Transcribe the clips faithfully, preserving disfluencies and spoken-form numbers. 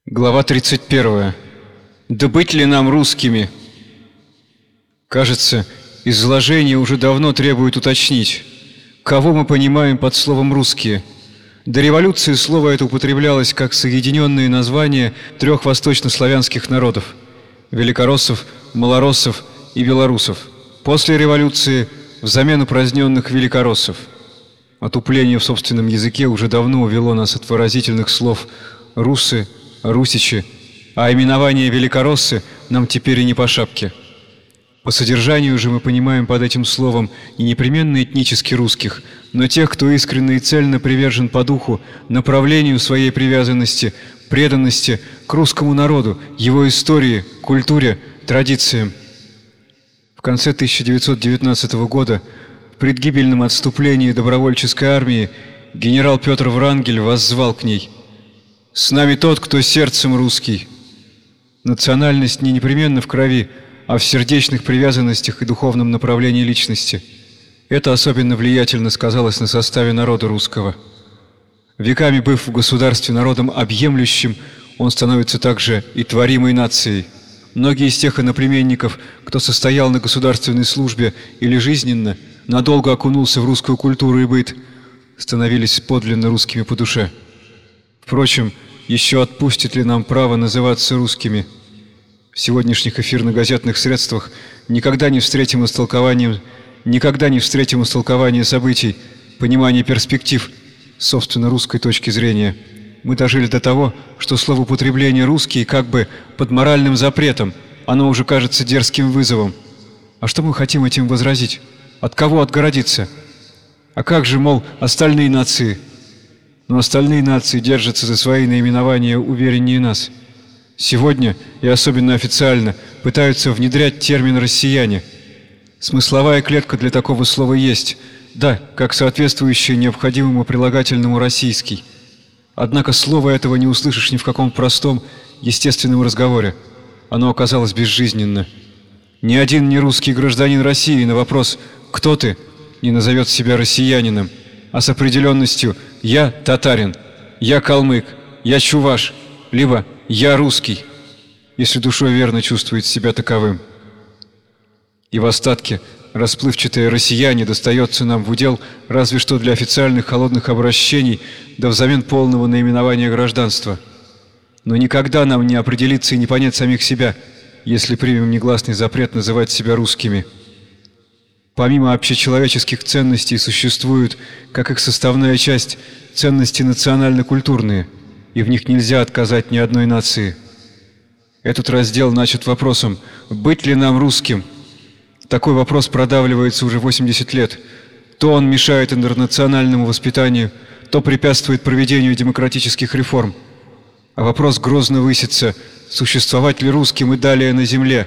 Глава тридцать первая. Да быть ли нам русскими? Кажется, изложение уже давно требует уточнить, кого мы понимаем под словом «русские». До революции слово это употреблялось как соединенные названия трех восточнославянских народов – великороссов, малороссов и белорусов. После революции – взамен упраздненных великороссов. Отупление в собственном языке уже давно увело нас от выразительных слов «руссы», «русичи», а именование «великороссы» нам теперь и не по шапке. По содержанию же мы понимаем под этим словом не непременно этнически русских, но тех, кто искренне и цельно привержен по духу, направлению своей привязанности, преданности к русскому народу, его истории, культуре, традициям. В конце тысяча девятьсот девятнадцатого года в предгибельном отступлении добровольческой армии генерал Петр Врангель воззвал к ней: «С нами тот, кто сердцем русский». Национальность не непременно в крови, а в сердечных привязанностях и духовном направлении личности. Это особенно влиятельно сказалось на составе народа русского. Веками быв в государстве народом объемлющим, он становится также и творимой нацией. Многие из тех иноплеменников, кто состоял на государственной службе или жизненно, надолго окунулся в русскую культуру и быт, становились подлинно русскими по душе. Впрочем, еще отпустит ли нам право называться русскими? В сегодняшних эфирно-газетных средствах никогда не встретим истолкованием, никогда не встретим истолкования событий, понимания перспектив с собственно русской точки зрения. Мы дожили до того, что словоупотребление «русский» как бы под моральным запретом, оно уже кажется дерзким вызовом. А что мы хотим этим возразить? От кого отгородиться? А как же, мол, остальные нации? Но остальные нации держатся за свои наименования увереннее нас. Сегодня, и особенно официально, пытаются внедрять термин «россияне». Смысловая клетка для такого слова есть, да, как соответствующее необходимому прилагательному «российский». Однако слова этого не услышишь ни в каком простом, естественном разговоре. Оно оказалось безжизненно. Ни один нерусский гражданин России на вопрос «Кто ты?» не назовет себя россиянином, а с определенностью «я татарин», «я калмык», «я чуваш», либо «я русский», если душой верно чувствует себя таковым. И в остатке расплывчатое «россияне» достается нам в удел разве что для официальных холодных обращений, да взамен полного наименования гражданства. Но никогда нам не определиться и не понять самих себя, если примем негласный запрет называть себя русскими. Помимо общечеловеческих ценностей существуют, как их составная часть, ценности национально-культурные, и в них нельзя отказать ни одной нации. Этот раздел начат вопросом «Быть ли нам русским?». Такой вопрос продавливается уже восемьдесят лет. То он мешает интернациональному воспитанию, то препятствует проведению демократических реформ. А вопрос грозно высится: существовать ли русским и далее на земле?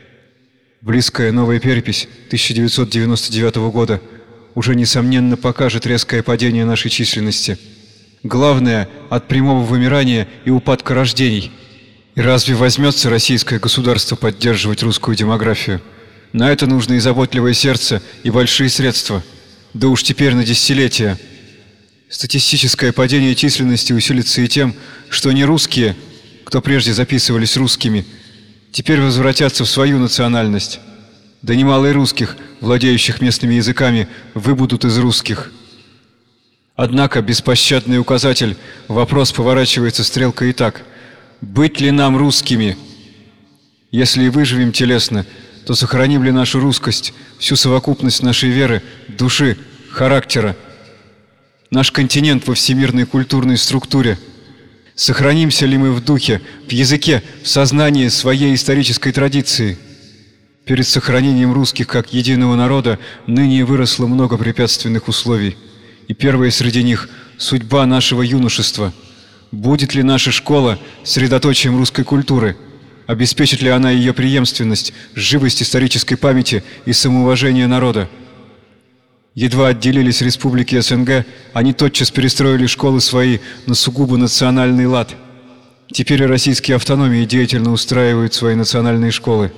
Близкая новая перепись тысяча девятьсот девяносто девятого года уже, несомненно, покажет резкое падение нашей численности. Главное – от прямого вымирания и упадка рождений. И разве возьмется российское государство поддерживать русскую демографию? На это нужно и заботливое сердце, и большие средства. Да уж теперь на десятилетия. Статистическое падение численности усилится и тем, что не русские, кто прежде записывались русскими, теперь возвратятся в свою национальность. Да немало и русских, владеющих местными языками, выбудут из русских. Однако беспощадный указатель, вопрос поворачивается стрелкой и так: быть ли нам русскими? Если и выживем телесно, то сохраним ли нашу русскость, всю совокупность нашей веры, души, характера, наш континент во всемирной культурной структуре? Сохранимся ли мы в духе, в языке, в сознании своей исторической традиции? Перед сохранением русских как единого народа ныне выросло много препятственных условий. И первое среди них – судьба нашего юношества. Будет ли наша школа средоточием русской культуры? Обеспечит ли она ее преемственность, живость исторической памяти и самоуважение народа? Едва отделились республики СНГ, они тотчас перестроили школы свои на сугубо национальный лад. Теперь и российские автономии деятельно устраивают свои национальные школы.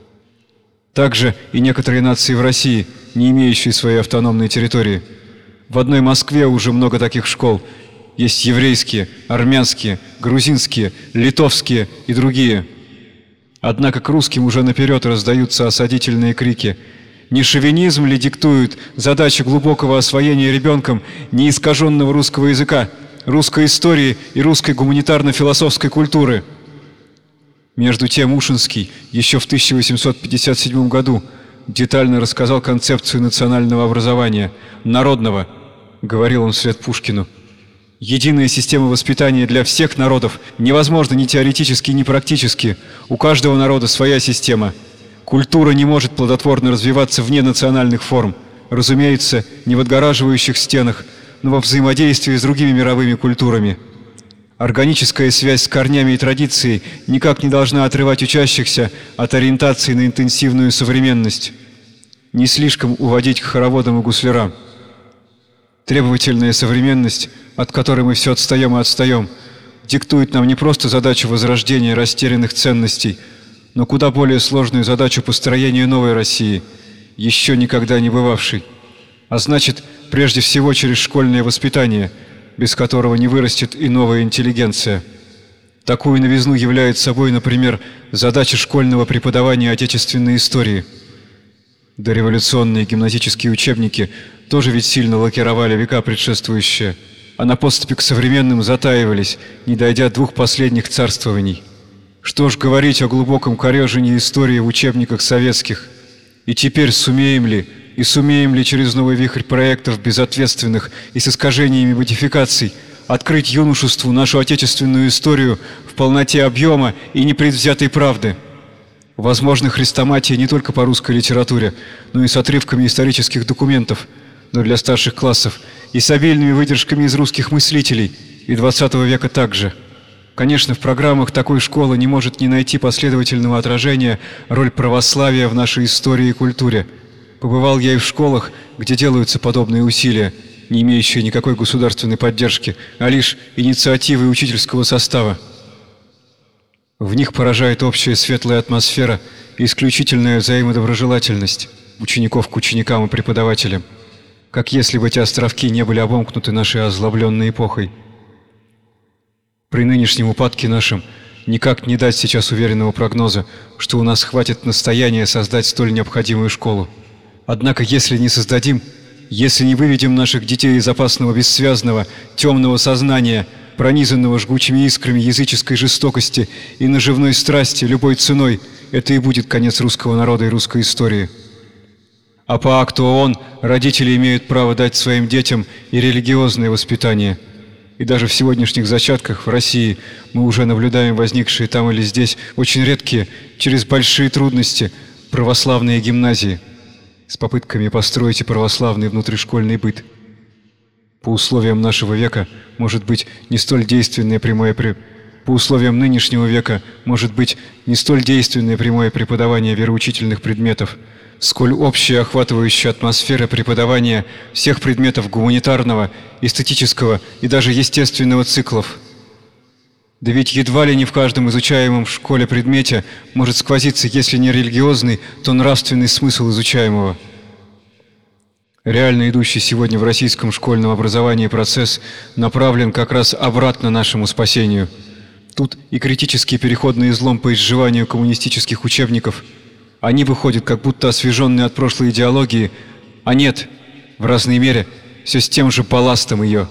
Также и некоторые нации в России, не имеющие своей автономной территории. В одной Москве уже много таких школ, Есть еврейские, армянские, грузинские, литовские и другие. Однако к русским уже наперед раздаются осадительные крики. Не шовинизм ли диктует задачу глубокого освоения ребенком неискаженного русского языка, русской истории и русской гуманитарно-философской культуры? Между тем Ушинский еще в тысяча восемьсот пятьдесят седьмом году детально рассказал концепцию национального образования, народного, говорил он вслед Пушкину. Единая система воспитания для всех народов невозможна ни теоретически, ни практически. У каждого народа своя система. Культура не может плодотворно развиваться вне национальных форм, разумеется, не в отгораживающих стенах, но во взаимодействии с другими мировыми культурами. Органическая связь с корнями и традицией никак не должна отрывать учащихся от ориентации на интенсивную современность. Не слишком уводить к хороводам и гуслярам. Требовательная современность, от которой мы все отстаем и отстаем, диктует нам не просто задачу возрождения растерянных ценностей, но куда более сложную задачу построения новой России, еще никогда не бывавшей. А значит, прежде всего через школьное воспитание, без которого не вырастет и новая интеллигенция. Такую новизну является собой, например, задача школьного преподавания отечественной истории. Дореволюционные гимназические учебники тоже ведь сильно лакировали века предшествующие, а на подступе к современным затаивались, не дойдя двух последних царствований. Что ж говорить о глубоком корежении истории в учебниках советских? И теперь сумеем ли, и сумеем ли через новый вихрь проектов безответственных и с искажениями модификаций открыть юношеству нашу отечественную историю в полноте объема и непредвзятой правды? Возможно, хрестоматия не только по русской литературе, но и с отрывками исторических документов, но для старших классов, и с обильными выдержками из русских мыслителей, и двадцатого века также. Конечно, в программах такой школы не может не найти последовательного отражения роль православия в нашей истории и культуре. Побывал я и в школах, где делаются подобные усилия, не имеющие никакой государственной поддержки, а лишь инициативы учительского состава. В них поражает общая светлая атмосфера и исключительная взаимодоброжелательность учеников к ученикам и преподавателям, как если бы эти островки не были обомкнуты нашей озлобленной эпохой. При нынешнем упадке нашем никак не дать сейчас уверенного прогноза, что у нас хватит настояния создать столь необходимую школу. Однако, если не создадим, если не выведем наших детей из опасного бессвязного, темного сознания, пронизанного жгучими искрами языческой жестокости и наживной страсти любой ценой, это и будет конец русского народа и русской истории. А по акту ООН родители имеют право дать своим детям и религиозное воспитание. И даже в сегодняшних зачатках в России мы уже наблюдаем возникшие там или здесь очень редкие, через большие трудности, православные гимназии с попытками построить и православный внутришкольный быт. По условиям нашего века, может быть, не столь действенное прямое при... по условиям нынешнего века, может быть, не столь действенное прямое преподавание вероучительных предметов, сколь общая охватывающая атмосфера преподавания всех предметов гуманитарного, эстетического и даже естественного циклов. Да ведь едва ли не в каждом изучаемом в школе предмете может сквозиться, если не религиозный, то нравственный смысл изучаемого. Реально идущий сегодня в российском школьном образовании процесс направлен как раз обратно нашему спасению. Тут и критический переходный излом по изживанию коммунистических учебников. Они выходят как будто освеженные от прошлой идеологии, а нет, в разной мере, все с тем же балластом ее.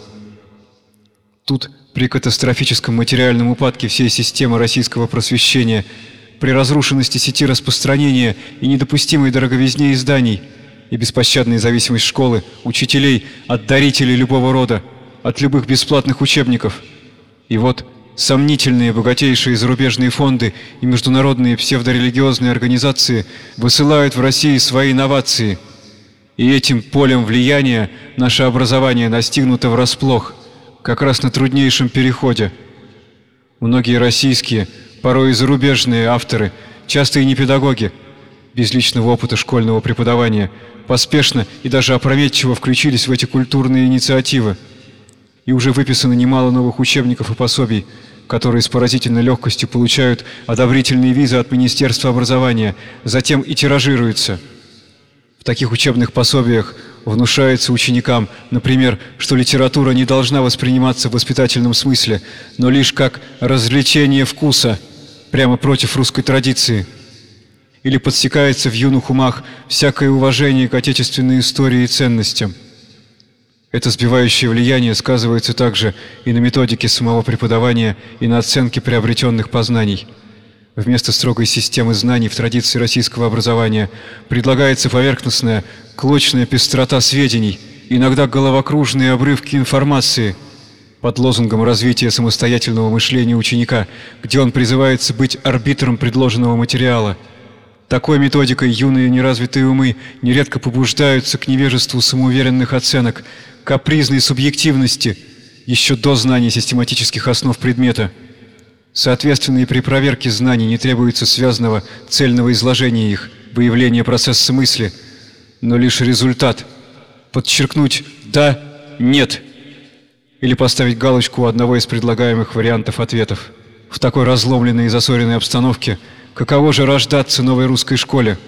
Тут при катастрофическом материальном упадке всей системы российского просвещения, при разрушенности сети распространения и недопустимой дороговизне изданий, и беспощадная зависимость школы, учителей от дарителей любого рода, от любых бесплатных учебников. И вот сомнительные богатейшие зарубежные фонды и международные псевдорелигиозные организации высылают в Россию свои инновации. И этим полем влияния наше образование настигнуто врасплох, как раз на труднейшем переходе. Многие российские, порой и зарубежные авторы, часто и не педагоги, без личного опыта школьного преподавания, поспешно и даже опрометчиво включились в эти культурные инициативы. И уже выписано немало новых учебников и пособий, которые с поразительной легкостью получают одобрительные визы от Министерства образования, затем и тиражируются. В таких учебных пособиях внушается ученикам, например, что литература не должна восприниматься в воспитательном смысле, но лишь как развлечение вкуса, прямо против русской традиции. Или подсекается в юных умах всякое уважение к отечественной истории и ценностям. Это сбивающее влияние сказывается также и на методике самого преподавания, и на оценке приобретенных познаний. Вместо строгой системы знаний в традиции российского образования предлагается поверхностная, клочная пестрота сведений, иногда головокружные обрывки информации, под лозунгом развития самостоятельного мышления ученика, где он призывается быть арбитром предложенного материала. Такой методикой юные неразвитые умы нередко побуждаются к невежеству самоуверенных оценок, капризной субъективности, еще до знания систематических основ предмета. Соответственно, и при проверке знаний не требуется связанного цельного изложения их, выявления процесса мысли, но лишь результат. Подчеркнуть «да», «нет» или поставить галочку у одного из предлагаемых вариантов ответов. В такой разломленной и засоренной обстановке каково же рождаться новой русской школе?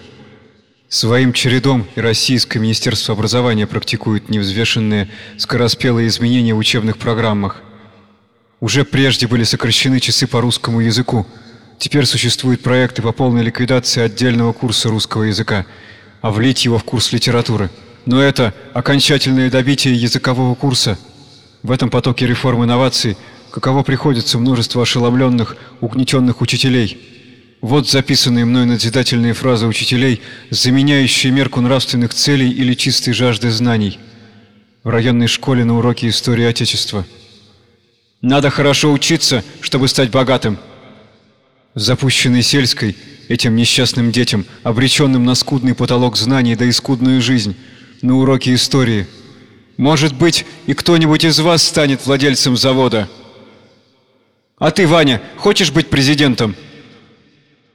Своим чередом и Российское Министерство образования практикует невзвешенные, скороспелые изменения в учебных программах. Уже прежде были сокращены часы по русскому языку. Теперь существуют проекты по полной ликвидации отдельного курса русского языка, а влить его в курс литературы. Но это окончательное добитие языкового курса. В этом потоке реформ и инноваций каково приходится множество ошеломленных, угнетенных учителей. Вот записанные мной назидательные фразы учителей, заменяющие мерку нравственных целей или чистой жажды знаний. В районной школе на уроке истории Отечества. Надо хорошо учиться, чтобы стать богатым. В запущенной сельской этим несчастным детям, обреченным на скудный потолок знаний да и скудную жизнь, на уроке истории. Может быть, и кто-нибудь из вас станет владельцем завода. А ты, Ваня, хочешь быть президентом?